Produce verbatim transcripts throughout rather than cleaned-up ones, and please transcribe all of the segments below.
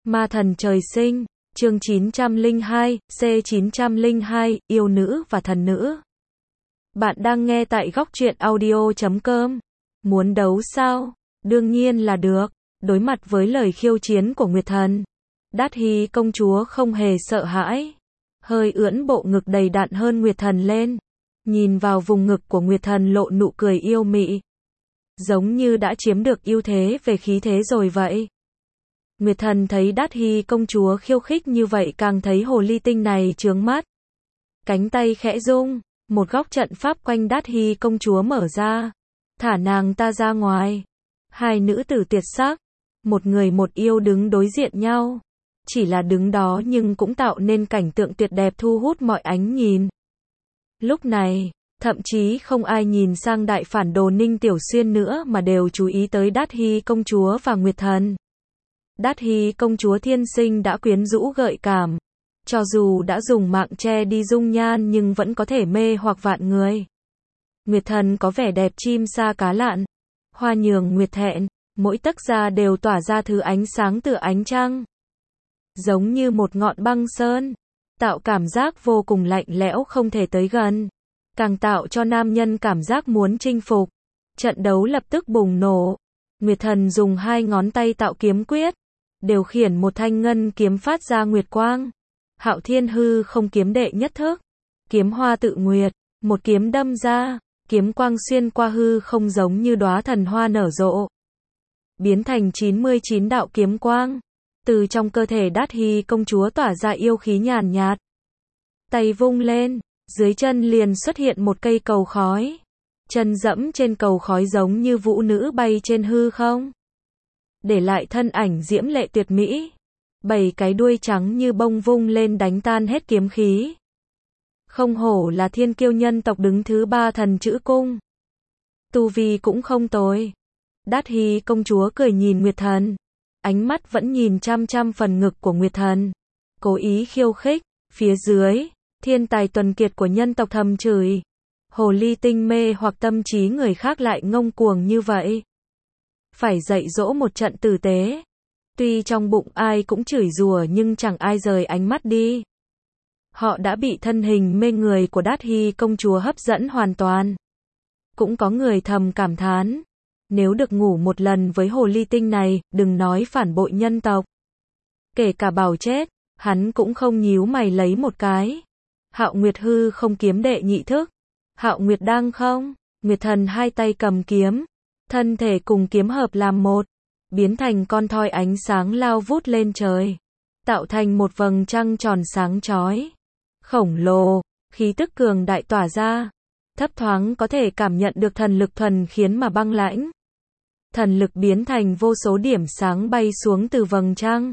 Ma thần trời sinh, chương chín trăm lẻ hai, C chín trăm lẻ hai, yêu nữ và thần nữ. Bạn đang nghe tại góc truyện audio chấm com. Muốn đấu sao? Đương nhiên là được. Đối mặt với lời khiêu chiến của Nguyệt Thần, Đát Hy công chúa không hề sợ hãi. Hơi ưỡn bộ ngực đầy đặn hơn Nguyệt Thần lên. Nhìn vào vùng ngực của Nguyệt Thần lộ nụ cười yêu mị. Giống như đã chiếm được ưu thế về khí thế rồi vậy. Nguyệt Thần thấy Đát Hy công chúa khiêu khích như vậy càng thấy hồ ly tinh này chướng mắt. Cánh tay khẽ rung, một góc trận pháp quanh Đát Hy công chúa mở ra. Thả nàng ta ra ngoài. Hai nữ tử tuyệt sắc, một người một yêu đứng đối diện nhau. Chỉ là đứng đó nhưng cũng tạo nên cảnh tượng tuyệt đẹp thu hút mọi ánh nhìn. Lúc này, thậm chí không ai nhìn sang đại phản đồ Ninh Tiểu Xuyên nữa mà đều chú ý tới Đát Hy công chúa và Nguyệt Thần. Đát Hy công chúa thiên sinh đã quyến rũ gợi cảm. Cho dù đã dùng mạng che đi dung nhan nhưng vẫn có thể mê hoặc vạn người. Nguyệt Thần có vẻ đẹp chim sa cá lặn. Hoa nhường nguyệt thẹn, mỗi tấc da đều tỏa ra thứ ánh sáng từ ánh trăng. Giống như một ngọn băng sơn, tạo cảm giác vô cùng lạnh lẽo không thể tới gần. Càng tạo cho nam nhân cảm giác muốn chinh phục. Trận đấu lập tức bùng nổ. Nguyệt Thần dùng hai ngón tay tạo kiếm quyết, điều khiển một thanh ngân kiếm phát ra nguyệt quang. Hạo Thiên Hư không kiếm đệ nhất thức, kiếm hoa tự nguyệt, một kiếm đâm ra, kiếm quang xuyên qua hư không giống như đóa thần hoa nở rộ, biến thành chín mươi chín đạo kiếm quang. Từ trong cơ thể Đát Hy công chúa tỏa ra yêu khí nhàn nhạt. Tay vung lên, dưới chân liền xuất hiện một cây cầu khói. Chân dẫm trên cầu khói giống như vũ nữ bay trên hư không, để lại thân ảnh diễm lệ tuyệt mỹ. Bảy cái đuôi trắng như bông vung lên đánh tan hết kiếm khí. Không hổ là thiên kiêu nhân tộc đứng thứ ba thần chữ cung. Tu vi cũng không tồi. Đát Hy công chúa cười nhìn Nguyệt Thần. Ánh mắt vẫn nhìn chăm chăm phần ngực của Nguyệt Thần. Cố ý khiêu khích. Phía dưới, thiên tài tuần kiệt của nhân tộc thầm chửi. Hồ ly tinh mê hoặc tâm trí người khác lại ngông cuồng như vậy. Phải dạy dỗ một trận tử tế. Tuy trong bụng ai cũng chửi rủa nhưng chẳng ai rời ánh mắt đi. Họ đã bị thân hình mê người của Đát Hy công chúa hấp dẫn hoàn toàn. Cũng có người thầm cảm thán. Nếu được ngủ một lần với hồ ly tinh này, đừng nói phản bội nhân tộc. Kể cả bảo chết, hắn cũng không nhíu mày lấy một cái. Hạo Nguyệt Hư không kiếm đệ nhị thức. Hạo Nguyệt đang không? Nguyệt Thần hai tay cầm kiếm. Thân thể cùng kiếm hợp làm một. Biến thành con thoi ánh sáng lao vút lên trời. Tạo thành một vầng trăng tròn sáng chói. Khổng lồ, khí tức cường đại tỏa ra. Thấp thoáng có thể cảm nhận được thần lực thuần khiến mà băng lãnh. Thần lực biến thành vô số điểm sáng bay xuống từ vầng trăng.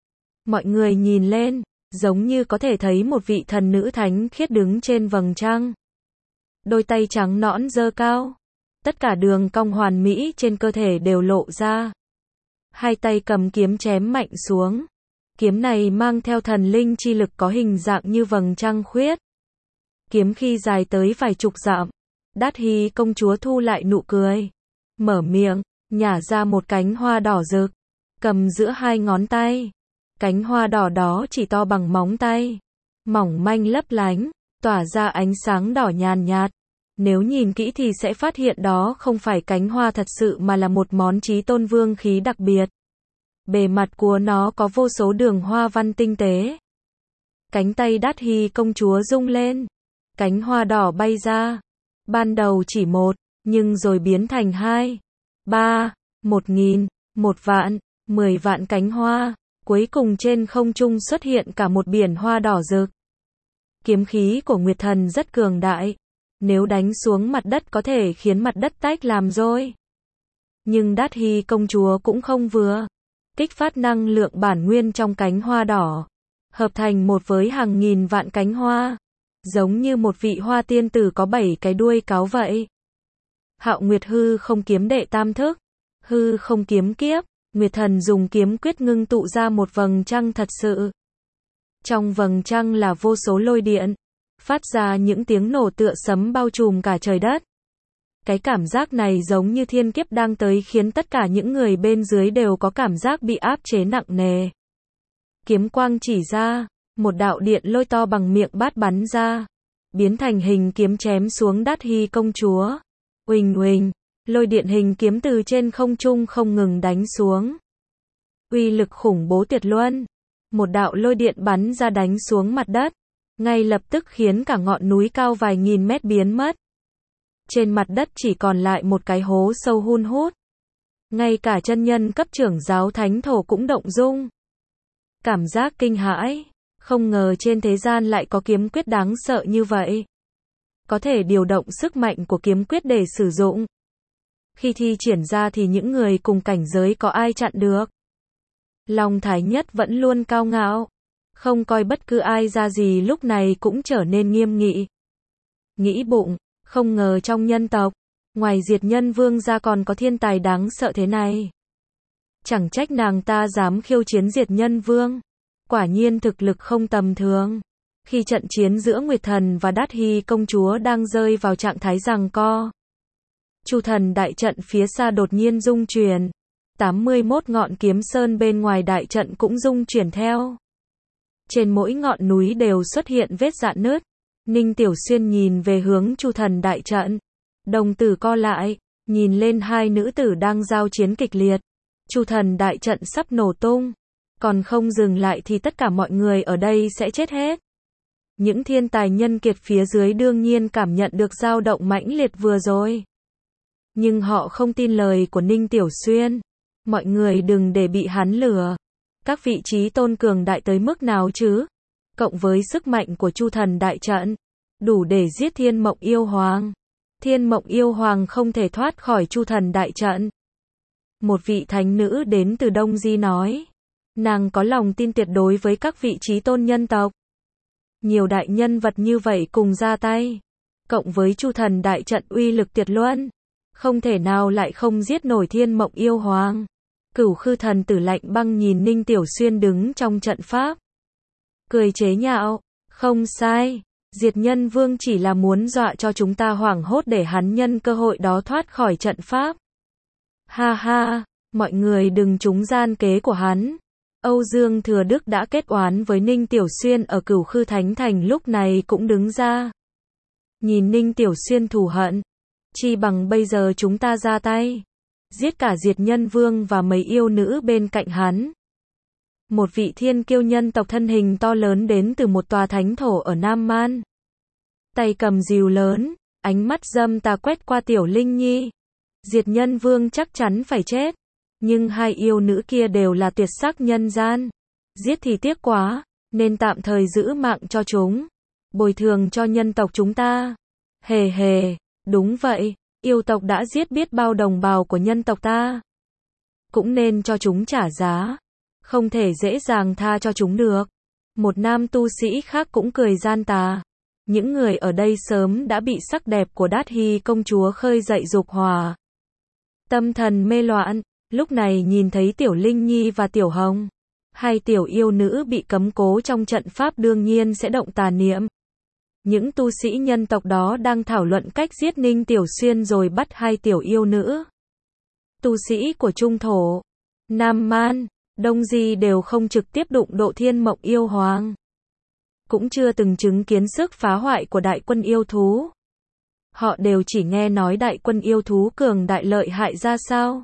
Mọi người nhìn lên, giống như có thể thấy một vị thần nữ thánh khiết đứng trên vầng trăng. Đôi tay trắng nõn giơ cao. Tất cả đường cong hoàn mỹ trên cơ thể đều lộ ra. Hai tay cầm kiếm chém mạnh xuống. Kiếm này mang theo thần linh chi lực có hình dạng như vầng trăng khuyết. Kiếm khi dài tới vài chục dặm. Đát Hy công chúa thu lại nụ cười. Mở miệng, nhả ra một cánh hoa đỏ rực. Cầm giữa hai ngón tay. Cánh hoa đỏ đó chỉ to bằng móng tay. Mỏng manh lấp lánh, tỏa ra ánh sáng đỏ nhàn nhạt. Nếu nhìn kỹ thì sẽ phát hiện đó không phải cánh hoa thật sự mà là một món chí tôn vương khí đặc biệt. Bề mặt của nó có vô số đường hoa văn tinh tế. Cánh tay Đát Hy công chúa rung lên. Cánh hoa đỏ bay ra. Ban đầu chỉ một, nhưng rồi biến thành hai, ba, một nghìn, một vạn, mười vạn cánh hoa. Cuối cùng trên không trung xuất hiện cả một biển hoa đỏ rực. Kiếm khí của Nguyệt Thần rất cường đại. Nếu đánh xuống mặt đất có thể khiến mặt đất tách làm đôi. Nhưng Đát Hy công chúa cũng không vừa. Kích phát năng lượng bản nguyên trong cánh hoa đỏ. Hợp thành một với hàng nghìn vạn cánh hoa. Giống như một vị hoa tiên tử có bảy cái đuôi cáo vậy. Hạo Nguyệt Hư không kiếm đệ tam thức. Hư không kiếm kiếp. Nguyệt Thần dùng kiếm quyết ngưng tụ ra một vầng trăng thật sự. Trong vầng trăng là vô số lôi điện. Phát ra những tiếng nổ tựa sấm bao trùm cả trời đất. Cái cảm giác này giống như thiên kiếp đang tới khiến tất cả những người bên dưới đều có cảm giác bị áp chế nặng nề. kiếm quang chỉ ra, một đạo điện lôi to bằng miệng bát bắn ra, biến thành hình kiếm chém xuống Đát Hy công chúa. Uỳnh uỳnh, lôi điện hình kiếm từ trên không trung không ngừng đánh xuống. Uy lực khủng bố tuyệt luân. Một đạo lôi điện bắn ra đánh xuống mặt đất, ngay lập tức khiến cả ngọn núi cao vài nghìn mét biến mất. Trên mặt đất chỉ còn lại một cái hố sâu hun hút. Ngay cả chân nhân cấp trưởng giáo thánh thổ cũng động dung. Cảm giác kinh hãi, không ngờ trên thế gian lại có kiếm quyết đáng sợ như vậy. Có thể điều động sức mạnh của kiếm quyết để sử dụng. Khi thi triển ra thì những người cùng cảnh giới có ai chặn được. Long Thái Nhất vẫn luôn cao ngạo, không coi bất cứ ai ra gì, lúc này cũng trở nên nghiêm nghị. Nghĩ bụng, không ngờ trong nhân tộc, ngoài Diệt Nhân Vương ra còn có thiên tài đáng sợ thế này. Chẳng trách nàng ta dám khiêu chiến Diệt Nhân Vương. Quả nhiên thực lực không tầm thường. Khi trận chiến giữa Nguyệt Thần và Đát Hy công chúa đang rơi vào trạng thái giằng co, Chu Thần đại trận phía xa đột nhiên rung chuyển. tám mươi mốt ngọn kiếm sơn bên ngoài đại trận cũng rung chuyển theo. Trên mỗi ngọn núi đều xuất hiện vết rạn nứt. Ninh Tiểu Xuyên nhìn về hướng Chu Thần đại trận. Đồng tử co lại, nhìn lên hai nữ tử đang giao chiến kịch liệt. Chu Thần đại trận sắp nổ tung. Còn không dừng lại thì tất cả mọi người ở đây sẽ chết hết. Những thiên tài nhân kiệt phía dưới đương nhiên cảm nhận được dao động mãnh liệt vừa rồi. Nhưng họ không tin lời của Ninh Tiểu Xuyên. Mọi người đừng để bị hắn lừa. Các vị trí tôn cường đại tới mức nào chứ? Cộng với sức mạnh của Chu Thần đại trận, đủ để giết Thiên Mộng Yêu Hoàng. Thiên Mộng Yêu Hoàng không thể thoát khỏi Chu Thần đại trận. Một vị thánh nữ đến từ Đông Di nói. Nàng có lòng tin tuyệt đối với các vị trí tôn nhân tộc. Nhiều đại nhân vật như vậy cùng ra tay. Cộng với Chu Thần đại trận uy lực tuyệt luân. Không thể nào lại không giết nổi Thiên Mộng Yêu Hoàng. Cửu Khư thần tử lạnh băng nhìn Ninh Tiểu Xuyên đứng trong trận pháp. Cười chế nhạo, không sai, Diệt Nhân Vương chỉ là muốn dọa cho chúng ta hoảng hốt để hắn nhân cơ hội đó thoát khỏi trận pháp. Ha ha, mọi người đừng trúng gian kế của hắn. Âu Dương Thừa Đức đã kết oán với Ninh Tiểu Xuyên ở Cửu Khư Thánh Thành lúc này cũng đứng ra. Nhìn Ninh Tiểu Xuyên thù hận, chi bằng bây giờ chúng ta ra tay. Giết cả Diệt Nhân Vương và mấy yêu nữ bên cạnh hắn. Một vị thiên kiêu nhân tộc thân hình to lớn đến từ một tòa thánh thổ ở Nam Man. Tay cầm rìu lớn, ánh mắt dâm tà quét qua Tiểu Linh Nhi. Diệt Nhân Vương chắc chắn phải chết. Nhưng hai yêu nữ kia đều là tuyệt sắc nhân gian. Giết thì tiếc quá, nên tạm thời giữ mạng cho chúng. Bồi thường cho nhân tộc chúng ta. Hề hề, đúng vậy. Yêu tộc đã giết biết bao đồng bào của nhân tộc ta. Cũng nên cho chúng trả giá. Không thể dễ dàng tha cho chúng được. Một nam tu sĩ khác cũng cười gian tà. Những người ở đây sớm đã bị sắc đẹp của Đát Hy công chúa khơi dậy dục hỏa. Tâm thần mê loạn, lúc này nhìn thấy Tiểu Linh Nhi và Tiểu Hồng. Hai tiểu yêu nữ bị cấm cố trong trận pháp đương nhiên sẽ động tà niệm. Những tu sĩ nhân tộc đó đang thảo luận cách giết Ninh Tiểu Xuyên rồi bắt hai tiểu yêu nữ. Tu sĩ của Trung Thổ, Nam Man, Đông Di đều không trực tiếp đụng độ Thiên Mộng Yêu Hoàng. Cũng chưa từng chứng kiến sức phá hoại của đại quân yêu thú. Họ đều chỉ nghe nói đại quân yêu thú cường đại lợi hại ra sao.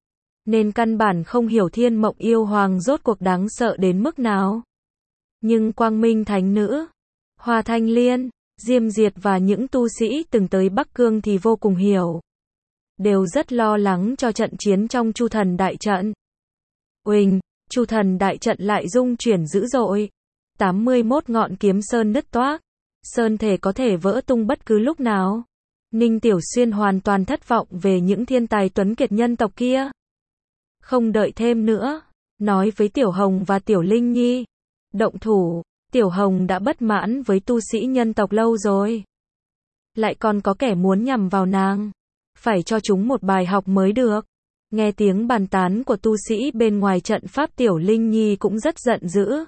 Nên căn bản không hiểu Thiên Mộng Yêu Hoàng rốt cuộc đáng sợ đến mức nào. Nhưng Quang Minh Thánh Nữ, Hoa Thanh Liên, Diêm Diệt và những tu sĩ từng tới Bắc Cương thì vô cùng hiểu. Đều rất lo lắng cho trận chiến trong Chu Thần đại trận. Uỳnh, Chu Thần đại trận lại rung chuyển dữ dội. tám mươi mốt ngọn kiếm sơn nứt toác. Sơn thể có thể vỡ tung bất cứ lúc nào. Ninh Tiểu Xuyên hoàn toàn thất vọng về những thiên tài tuấn kiệt nhân tộc kia. Không đợi thêm nữa, nói với Tiểu Hồng và Tiểu Linh Nhi. Động thủ. Tiểu Hồng đã bất mãn với tu sĩ nhân tộc lâu rồi. Lại còn có kẻ muốn nhằm vào nàng. Phải cho chúng một bài học mới được. Nghe tiếng bàn tán của tu sĩ bên ngoài trận pháp, Tiểu Linh Nhi cũng rất giận dữ.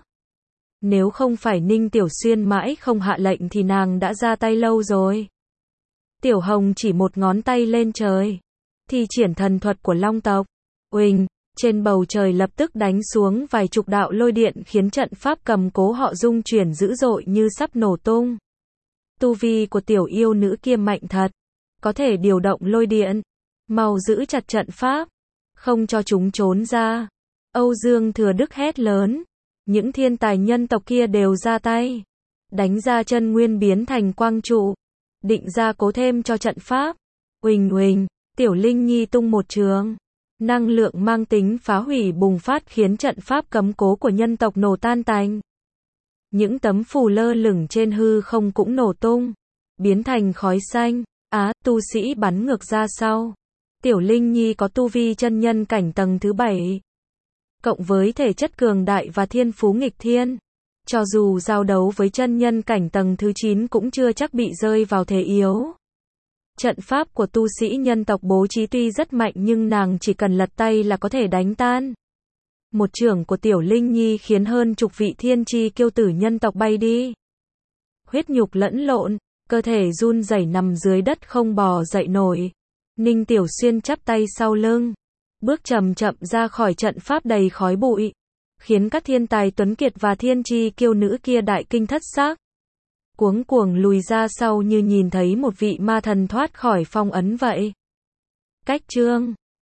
Nếu không phải Ninh Tiểu Xuyên mãi không hạ lệnh thì nàng đã ra tay lâu rồi. Tiểu Hồng chỉ một ngón tay lên trời. Thi triển thần thuật của Long tộc. Uỳnh, Trên bầu trời lập tức đánh xuống vài chục đạo lôi điện khiến trận pháp cầm cố họ rung chuyển dữ dội như sắp nổ tung. Tu vi của tiểu yêu nữ kia mạnh thật, có thể điều động lôi điện. Mau giữ chặt trận pháp, không cho chúng trốn ra. Âu Dương Thừa Đức hét lớn. Những thiên tài nhân tộc kia đều ra tay, đánh ra chân nguyên biến thành quang trụ, định ra cố thêm cho trận pháp. Uỳnh uỳnh, Tiểu Linh Nhi tung một trường, năng lượng mang tính phá hủy bùng phát khiến trận pháp cấm cố của nhân tộc nổ tan tành. Những tấm phù lơ lửng trên hư không cũng nổ tung, biến thành khói xanh. Á, tu sĩ bắn ngược ra sau. Tiểu Linh Nhi có tu vi chân nhân cảnh tầng thứ bảy, cộng với thể chất cường đại và thiên phú nghịch thiên, cho dù giao đấu với chân nhân cảnh tầng thứ chín cũng chưa chắc bị rơi vào thế yếu. Trận pháp của tu sĩ nhân tộc bố trí tuy rất mạnh nhưng nàng chỉ cần lật tay là có thể đánh tan. Một chưởng của Tiểu Linh Nhi khiến hơn chục vị thiên chi kiêu tử nhân tộc bay đi. Huyết nhục lẫn lộn, cơ thể run rẩy nằm dưới đất không bò dậy nổi. Ninh Tiểu Xuyên chắp tay sau lưng, bước chậm chậm ra khỏi trận pháp đầy khói bụi, khiến các thiên tài tuấn kiệt và thiên chi kiêu nữ kia đại kinh thất xác. Cuống cuồng lùi ra sau như nhìn thấy một vị ma thần thoát khỏi phong ấn vậy. Cách chương